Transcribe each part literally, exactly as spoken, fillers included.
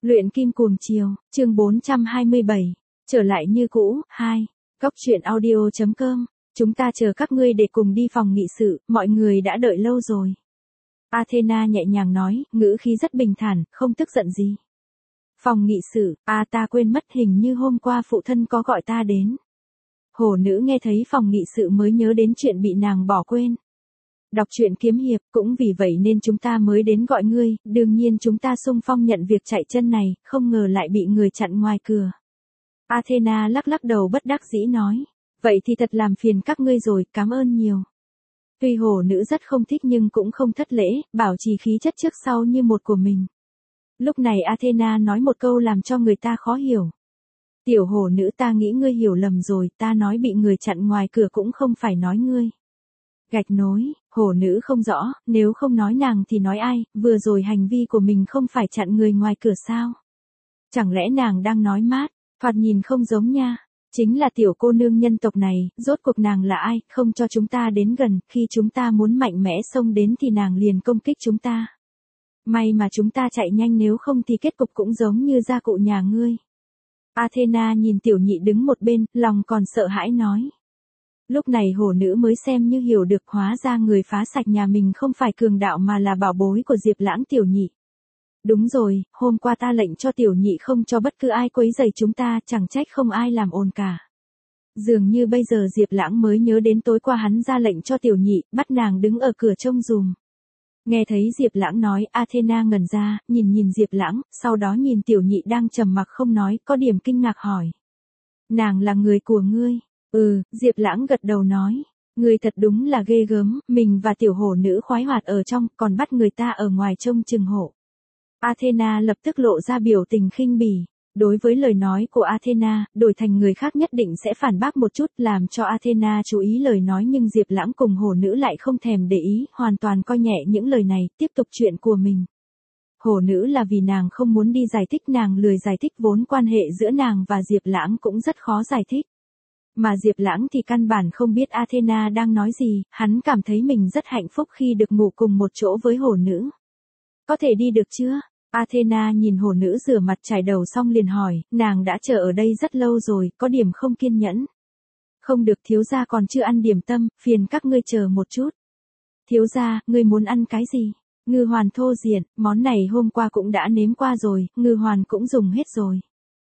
Luyện kim cuồng chiều, chương bốn trăm hai mươi bảy. Trở lại như cũ, hai. Góc truyện audio chấm com. Chúng ta chờ các ngươi để cùng đi phòng nghị sự, mọi người đã đợi lâu rồi. Athena nhẹ nhàng nói, ngữ khí rất bình thản, không tức giận gì. Phòng nghị sự, à ta quên mất, hình như hôm qua phụ thân có gọi ta đến. Hổ nữ nghe thấy phòng nghị sự mới nhớ đến chuyện bị nàng bỏ quên. Đọc truyện kiếm hiệp, cũng vì vậy nên chúng ta mới đến gọi ngươi, đương nhiên chúng ta xung phong nhận việc chạy chân này, không ngờ lại bị người chặn ngoài cửa. Athena lắc lắc đầu bất đắc dĩ nói, vậy thì thật làm phiền các ngươi rồi, cảm ơn nhiều. Tuy hổ nữ rất không thích nhưng cũng không thất lễ, bảo trì khí chất trước sau như một của mình. Lúc này Athena nói một câu làm cho người ta khó hiểu. Tiểu hổ nữ, ta nghĩ ngươi hiểu lầm rồi, ta nói bị người chặn ngoài cửa cũng không phải nói ngươi. Gạch nối, hổ nữ không rõ, nếu không nói nàng thì nói ai, vừa rồi hành vi của mình không phải chặn người ngoài cửa sao? Chẳng lẽ nàng đang nói mát, thoạt nhìn không giống nha, chính là tiểu cô nương nhân tộc này, rốt cuộc nàng là ai, không cho chúng ta đến gần, khi chúng ta muốn mạnh mẽ xông đến thì nàng liền công kích chúng ta. May mà chúng ta chạy nhanh, nếu không thì kết cục cũng giống như gia cụ nhà ngươi. Athena nhìn tiểu nhị đứng một bên, lòng còn sợ hãi nói. Lúc này hổ nữ mới xem như hiểu được, hóa ra người phá sạch nhà mình không phải cường đạo mà là bảo bối của Diệp Lãng tiểu nhị. Đúng rồi, hôm qua ta lệnh cho tiểu nhị không cho bất cứ ai quấy rầy chúng ta, chẳng trách không ai làm ồn cả. Dường như bây giờ Diệp Lãng mới nhớ đến tối qua hắn ra lệnh cho tiểu nhị, bắt nàng đứng ở cửa trông dùm. Nghe thấy Diệp Lãng nói, Athena ngẩn ra, nhìn nhìn Diệp Lãng, sau đó nhìn tiểu nhị đang trầm mặc không nói, có điểm kinh ngạc hỏi. Nàng là người của ngươi? Ừ, Diệp Lãng gật đầu nói. Ngươi thật đúng là ghê gớm, mình và tiểu hổ nữ khoái hoạt ở trong, còn bắt người ta ở ngoài trông chừng hộ. Athena lập tức lộ ra biểu tình khinh bỉ. Đối với lời nói của Athena, đổi thành người khác nhất định sẽ phản bác một chút, làm cho Athena chú ý lời nói, nhưng Diệp Lãng cùng hổ nữ lại không thèm để ý, hoàn toàn coi nhẹ những lời này, tiếp tục chuyện của mình. Hổ nữ là vì nàng không muốn đi giải thích, nàng lười giải thích, vốn quan hệ giữa nàng và Diệp Lãng cũng rất khó giải thích. Mà Diệp Lãng thì căn bản không biết Athena đang nói gì, hắn cảm thấy mình rất hạnh phúc khi được ngủ cùng một chỗ với hổ nữ. Có thể đi được chưa? Athena nhìn hổ nữ rửa mặt chải đầu xong liền hỏi, nàng đã chờ ở đây rất lâu rồi, có điểm không kiên nhẫn. Không được, thiếu gia còn chưa ăn điểm tâm, phiền các ngươi chờ một chút. Thiếu gia, ngươi muốn ăn cái gì? Ngư hoàn thô diện, món này hôm qua cũng đã nếm qua rồi, ngư hoàn cũng dùng hết rồi.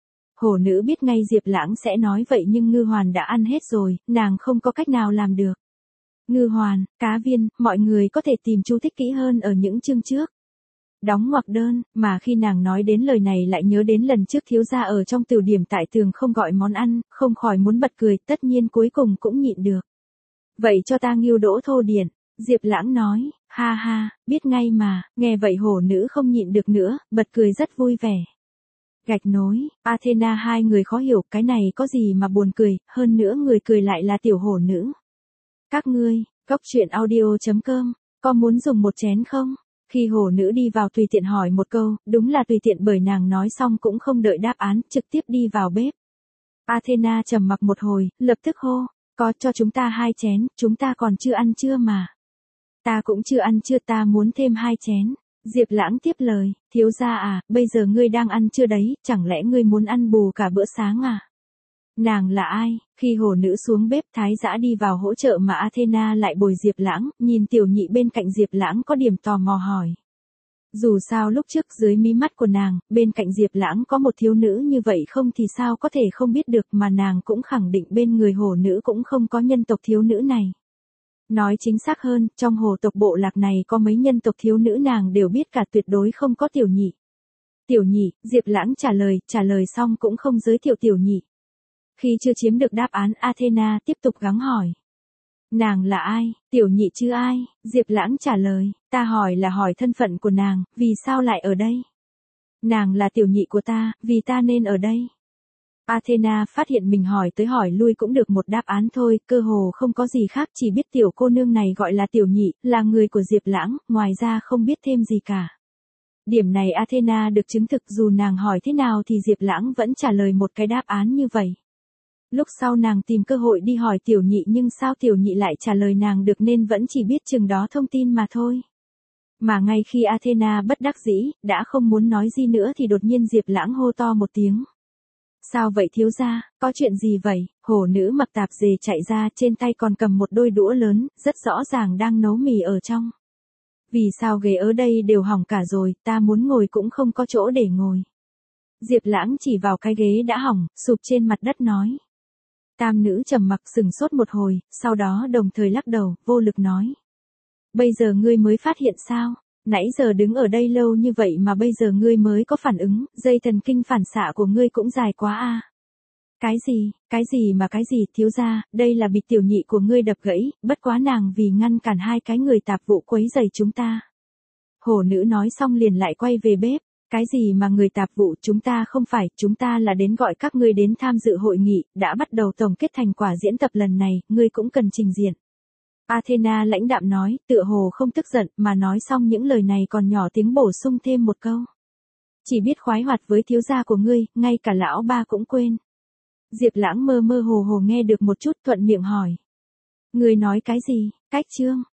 Hổ nữ biết ngay Diệp Lãng sẽ nói vậy nhưng ngư hoàn đã ăn hết rồi, nàng không có cách nào làm được. Ngư hoàn, cá viên, mọi người có thể tìm chú thích kỹ hơn ở những chương trước. Đóng ngoặc đơn, mà khi nàng nói đến lời này lại nhớ đến lần trước thiếu gia ở trong tiểu điểm tại tường không gọi món ăn, không khỏi muốn bật cười, tất nhiên cuối cùng cũng nhịn được. Vậy cho ta ngưu đỗ thô điển, Diệp Lãng nói, ha ha, biết ngay mà, nghe vậy hổ nữ không nhịn được nữa, bật cười rất vui vẻ. Gạch nối, Athena hai người khó hiểu, cái này có gì mà buồn cười, hơn nữa người cười lại là tiểu hổ nữ. Các ngươi, góc truyện audio chấm com, có muốn dùng một chén không? Khi hổ nữ đi vào tùy tiện hỏi một câu, đúng là tùy tiện bởi nàng nói xong cũng không đợi đáp án, trực tiếp đi vào bếp. Athena trầm mặc một hồi, lập tức hô, có cho chúng ta hai chén, chúng ta còn chưa ăn trưa mà. Ta cũng chưa ăn trưa, ta muốn thêm hai chén. Diệp Lãng tiếp lời, thiếu gia à, bây giờ ngươi đang ăn trưa đấy, chẳng lẽ ngươi muốn ăn bù cả bữa sáng à? Nàng là ai? Khi hổ nữ xuống bếp, Thái Dã đi vào hỗ trợ mà Athena lại bồi Diệp Lãng, nhìn tiểu nhị bên cạnh Diệp Lãng có điểm tò mò hỏi. Dù sao lúc trước dưới mí mắt của nàng, bên cạnh Diệp Lãng có một thiếu nữ như vậy không thì sao có thể không biết được, mà nàng cũng khẳng định bên người hổ nữ cũng không có nhân tộc thiếu nữ này. Nói chính xác hơn, trong hồ tộc bộ lạc này có mấy nhân tộc thiếu nữ nàng đều biết cả, tuyệt đối không có tiểu nhị. Tiểu nhị, Diệp Lãng trả lời, trả lời xong cũng không giới thiệu tiểu nhị. Khi chưa chiếm được đáp án, Athena tiếp tục gắng hỏi. Nàng là ai? Tiểu nhị chứ ai? Diệp Lãng trả lời, ta hỏi là hỏi thân phận của nàng, vì sao lại ở đây? Nàng là tiểu nhị của ta, vì ta nên ở đây. Athena phát hiện mình hỏi tới hỏi lui cũng được một đáp án thôi, cơ hồ không có gì khác, chỉ biết tiểu cô nương này gọi là tiểu nhị, là người của Diệp Lãng, ngoài ra không biết thêm gì cả. Điểm này Athena được chứng thực, dù nàng hỏi thế nào thì Diệp Lãng vẫn trả lời một cái đáp án như vậy. Lúc sau nàng tìm cơ hội đi hỏi tiểu nhị nhưng sao tiểu nhị lại trả lời nàng được nên vẫn chỉ biết chừng đó thông tin mà thôi. Mà ngay khi Athena bất đắc dĩ, đã không muốn nói gì nữa thì đột nhiên Diệp Lãng hô to một tiếng. Sao vậy thiếu gia, có chuyện gì vậy? Hổ nữ mặc tạp dề chạy ra, trên tay còn cầm một đôi đũa lớn, rất rõ ràng đang nấu mì ở trong. Vì sao ghế ở đây đều hỏng cả rồi, ta muốn ngồi cũng không có chỗ để ngồi. Diệp Lãng chỉ vào cái ghế đã hỏng, sụp trên mặt đất nói. Tam nữ trầm mặc sừng sốt một hồi, sau đó đồng thời lắc đầu, vô lực nói. Bây giờ ngươi mới phát hiện sao? Nãy giờ đứng ở đây lâu như vậy mà bây giờ ngươi mới có phản ứng, dây thần kinh phản xạ của ngươi cũng dài quá a. À. Cái gì, cái gì mà cái gì, thiếu gia, đây là bị tiểu nhị của ngươi đập gãy, bất quá nàng vì ngăn cản hai cái người tạp vụ quấy rầy chúng ta. Hổ nữ nói xong liền lại quay về bếp, cái gì mà người tạp vụ, chúng ta không phải, chúng ta là đến gọi các ngươi đến tham dự hội nghị, đã bắt đầu tổng kết thành quả diễn tập lần này, ngươi cũng cần trình diện. Athena lãnh đạm nói, tựa hồ không tức giận, mà nói xong những lời này còn nhỏ tiếng bổ sung thêm một câu. Chỉ biết khoái hoạt với thiếu gia của ngươi, ngay cả lão ba cũng quên. Diệp Lãng mơ mơ hồ hồ nghe được một chút, thuận miệng hỏi. Ngươi nói cái gì, cách chương?